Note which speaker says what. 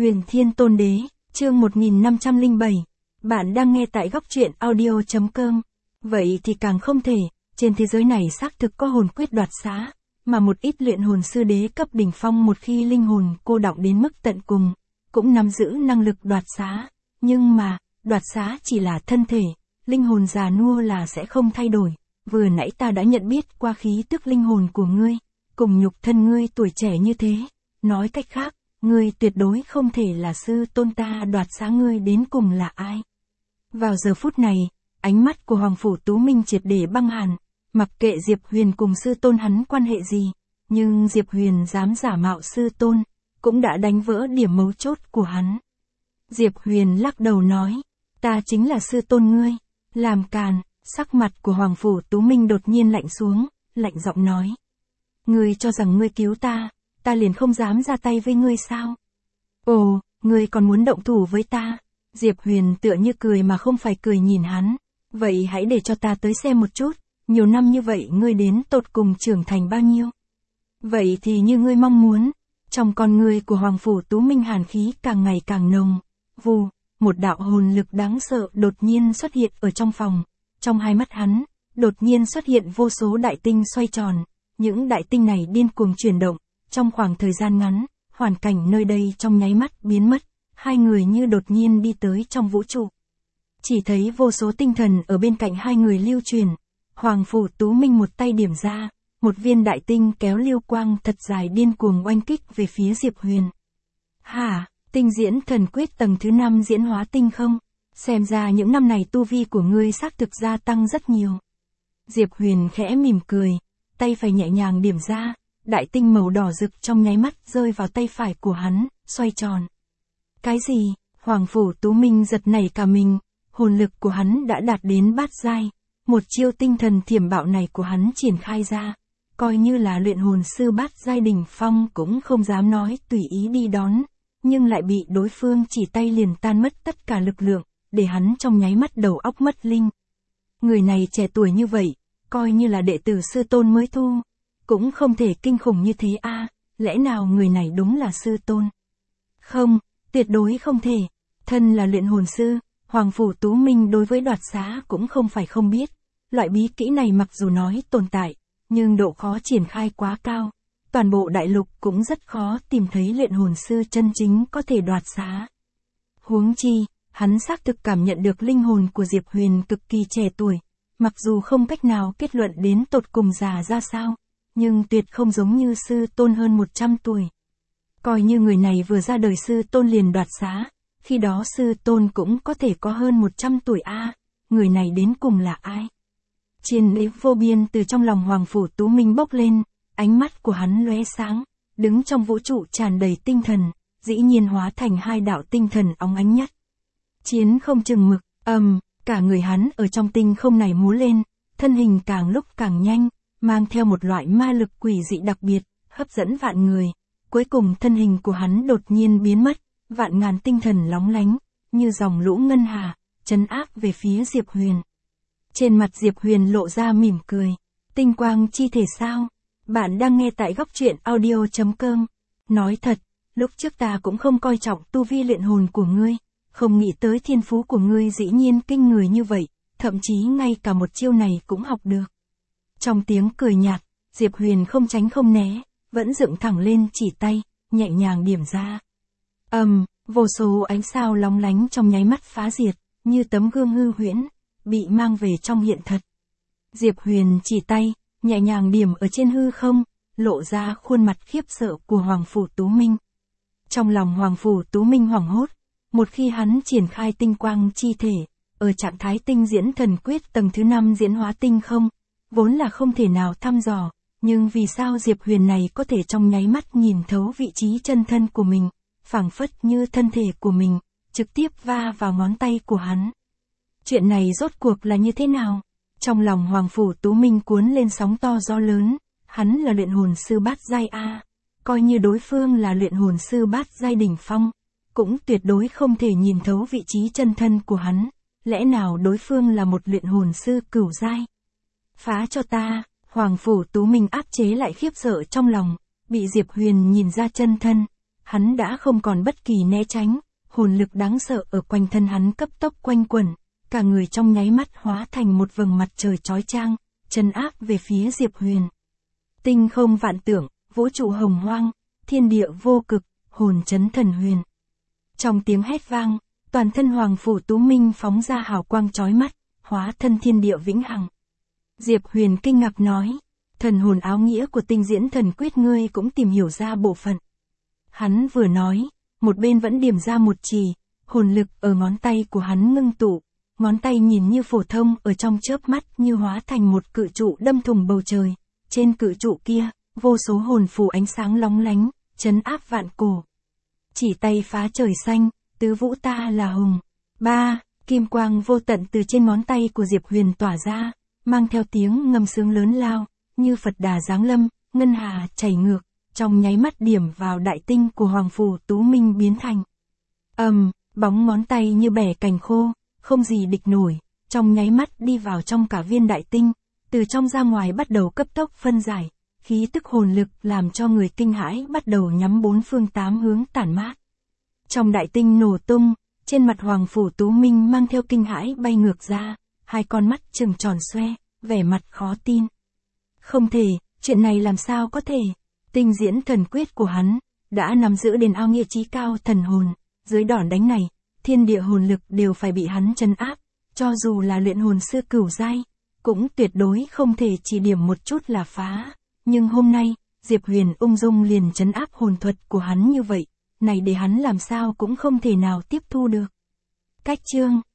Speaker 1: Huyền Thiên Tôn Đế, chương 1507. Bạn đang nghe tại góc truyện audio.com. Vậy thì càng không thể, trên thế giới này xác thực có hồn quyết đoạt xá, mà một ít luyện hồn sư đế cấp đỉnh phong một khi linh hồn cô đọng đến mức tận cùng, cũng nắm giữ năng lực đoạt xá. Nhưng mà, đoạt xá chỉ là thân thể, linh hồn già nua là sẽ không thay đổi. Vừa nãy ta đã nhận biết qua khí tức linh hồn của ngươi, cùng nhục thân ngươi tuổi trẻ như thế. Nói cách khác, ngươi tuyệt đối không thể là sư tôn ta, đoạt xá ngươi đến cùng là ai. Vào giờ phút này, ánh mắt của Hoàng Phủ Tú Minh triệt để băng hàn, mặc kệ Diệp Huyền cùng sư tôn hắn quan hệ gì, nhưng Diệp Huyền dám giả mạo sư tôn, cũng đã đánh vỡ điểm mấu chốt của hắn. Diệp Huyền lắc đầu nói, ta chính là sư tôn ngươi, làm càn. Sắc mặt của Hoàng Phủ Tú Minh đột nhiên lạnh xuống, lạnh giọng nói. Ngươi cho rằng ngươi cứu ta liền không dám ra tay với ngươi sao? Ồ, ngươi còn muốn động thủ với ta? Diệp Huyền tựa như cười mà không phải cười nhìn hắn. Vậy hãy để cho ta tới xem một chút, nhiều năm như vậy ngươi đến tột cùng trưởng thành bao nhiêu? Vậy thì như ngươi mong muốn, trong con ngươi của Hoàng Phủ Tú Minh hàn khí càng ngày càng nồng. Vù, một đạo hồn lực đáng sợ đột nhiên xuất hiện ở trong phòng. Trong hai mắt hắn, đột nhiên xuất hiện vô số đại tinh xoay tròn, những đại tinh này điên cuồng chuyển động, trong khoảng thời gian ngắn, hoàn cảnh nơi đây trong nháy mắt biến mất, hai người như đột nhiên đi tới trong vũ trụ. Chỉ thấy vô số tinh thần ở bên cạnh hai người lưu truyền, Hoàng Phủ Tú Minh một tay điểm ra, một viên đại tinh kéo lưu quang thật dài điên cuồng oanh kích về phía Diệp Huyền. Hả, tinh diễn thần quyết tầng thứ 5 diễn hóa tinh không? Xem ra những năm này tu vi của ngươi xác thực gia tăng rất nhiều. Diệp Huyền khẽ mỉm cười, tay phải nhẹ nhàng điểm ra, đại tinh màu đỏ rực trong nháy mắt rơi vào tay phải của hắn, xoay tròn. Cái gì? Hoàng Phủ Tú Minh giật nảy cả mình, hồn lực của hắn đã đạt đến bát giai, một chiêu tinh thần thiểm bạo này của hắn triển khai ra, coi như là luyện hồn sư bát giai đỉnh phong cũng không dám nói tùy ý đi đón, nhưng lại bị đối phương chỉ tay liền tan mất tất cả lực lượng, để hắn trong nháy mắt đầu óc mất linh. Người này trẻ tuổi như vậy, coi như là đệ tử sư tôn mới thu, cũng không thể kinh khủng như thế a, lẽ nào người này đúng là sư tôn? Không, tuyệt đối không thể. Thân là luyện hồn sư, Hoàng Phủ Tú Minh đối với đoạt xá cũng không phải không biết. Loại bí kỹ này mặc dù nói tồn tại, nhưng độ khó triển khai quá cao. Toàn bộ đại lục cũng rất khó tìm thấy luyện hồn sư chân chính có thể đoạt xá. Huống chi, hắn xác thực cảm nhận được linh hồn của Diệp Huyền cực kỳ trẻ tuổi, mặc dù không cách nào kết luận đến tột cùng già ra sao, nhưng tuyệt không giống như sư tôn hơn 100 tuổi. Coi như người này vừa ra đời sư tôn liền đoạt xá, khi đó sư tôn cũng có thể có hơn 100 tuổi a, người này đến cùng là ai? Chiến ý vô biên từ trong lòng Hoàng Phủ Tú Minh bốc lên, ánh mắt của hắn lóe sáng, đứng trong vũ trụ tràn đầy tinh thần, dĩ nhiên hóa thành hai đạo tinh thần óng ánh nhất. Chiến không chừng mực, cả người hắn ở trong tinh không này múa lên, thân hình càng lúc càng nhanh, mang theo một loại ma lực quỷ dị đặc biệt, hấp dẫn vạn người. Cuối cùng thân hình của hắn đột nhiên biến mất, vạn ngàn tinh thần lóng lánh, như dòng lũ ngân hà, trấn áp về phía Diệp Huyền. Trên mặt Diệp Huyền lộ ra mỉm cười. Tinh quang chi thể sao? Bạn đang nghe tại góc truyện audio.com. Nói thật, lúc trước ta cũng không coi trọng tu vi luyện hồn của ngươi. Không nghĩ tới thiên phú của ngươi dĩ nhiên kinh người như vậy, thậm chí ngay cả một chiêu này cũng học được. Trong tiếng cười nhạt, Diệp Huyền không tránh không né, vẫn dựng thẳng lên chỉ tay, nhẹ nhàng điểm ra. Vô số ánh sao lóng lánh trong nháy mắt phá diệt, như tấm gương hư huyễn, bị mang về trong hiện thật. Diệp Huyền chỉ tay, nhẹ nhàng điểm ở trên hư không, lộ ra khuôn mặt khiếp sợ của Hoàng Phủ Tú Minh. Trong lòng Hoàng Phủ Tú Minh hoảng hốt. Một khi hắn triển khai tinh quang chi thể, ở trạng thái tinh diễn thần quyết tầng thứ 5 diễn hóa tinh không, vốn là không thể nào thăm dò, nhưng vì sao Diệp Huyền này có thể trong nháy mắt nhìn thấu vị trí chân thân của mình, phảng phất như thân thể của mình, trực tiếp va vào ngón tay của hắn. Chuyện này rốt cuộc là như thế nào? Trong lòng Hoàng Phủ Tú Minh cuốn lên sóng to gió lớn, hắn là luyện hồn sư bát giai a, coi như đối phương là luyện hồn sư bát giai đỉnh phong, cũng tuyệt đối không thể nhìn thấu vị trí chân thân của hắn, lẽ nào đối phương là một luyện hồn sư cửu giai? Phá cho ta! Hoàng Phủ Tú Minh áp chế lại khiếp sợ trong lòng, bị Diệp Huyền nhìn ra chân thân, Hắn đã không còn bất kỳ né tránh, hồn lực đáng sợ ở quanh thân hắn cấp tốc quanh quẩn, cả người trong nháy mắt hóa thành một vầng mặt trời chói chang, trấn áp về phía Diệp Huyền. Tinh không vạn tượng, vũ trụ hồng hoang, thiên địa vô cực, hồn chấn thần huyền. Trong tiếng hét vang, toàn thân Hoàng Phủ Tú Minh phóng ra hào quang chói mắt, hóa thân thiên địa vĩnh hằng. Diệp Huyền kinh ngạc nói, thần hồn áo nghĩa của tinh diễn thần quyết ngươi cũng tìm hiểu ra bộ phận. Hắn vừa nói, một bên vẫn điểm ra một chì, hồn lực ở ngón tay của hắn ngưng tụ, ngón tay nhìn như phổ thông ở trong chớp mắt như hóa thành một cự trụ đâm thủng bầu trời, trên cự trụ kia, vô số hồn phù ánh sáng lóng lánh, trấn áp vạn cổ. Chỉ tay phá trời xanh, tứ vũ ta là hùng. 3. Kim quang vô tận từ trên ngón tay của Diệp Huyền tỏa ra, mang theo tiếng ngâm sướng lớn lao, như Phật Đà giáng lâm, ngân hà chảy ngược, trong nháy mắt điểm vào đại tinh của Hoàng Phủ Tú Minh biến thành. Bóng ngón tay như bẻ cành khô, không gì địch nổi, trong nháy mắt đi vào trong cả viên đại tinh, từ trong ra ngoài bắt đầu cấp tốc phân giải, khí tức hồn lực làm cho người kinh hãi bắt đầu nhắm bốn phương tám hướng tản mát. Trong đại tinh nổ tung, trên mặt Hoàng Phủ Tú Minh mang theo kinh hãi bay ngược ra, hai con mắt trừng tròn xoe, vẻ mặt khó tin. Không thể, chuyện này làm sao có thể? Tinh diễn thần quyết của hắn, đã nắm giữ đền ao nghĩa chí cao thần hồn, dưới đòn đánh này, thiên địa hồn lực đều phải bị hắn trấn áp, cho dù là luyện hồn sư cửu giai, cũng tuyệt đối không thể chỉ điểm một chút là phá. Nhưng hôm nay, Diệp Huyền ung dung liền trấn áp hồn thuật của hắn như vậy, này để hắn làm sao cũng không thể nào tiếp thu được. Cách chương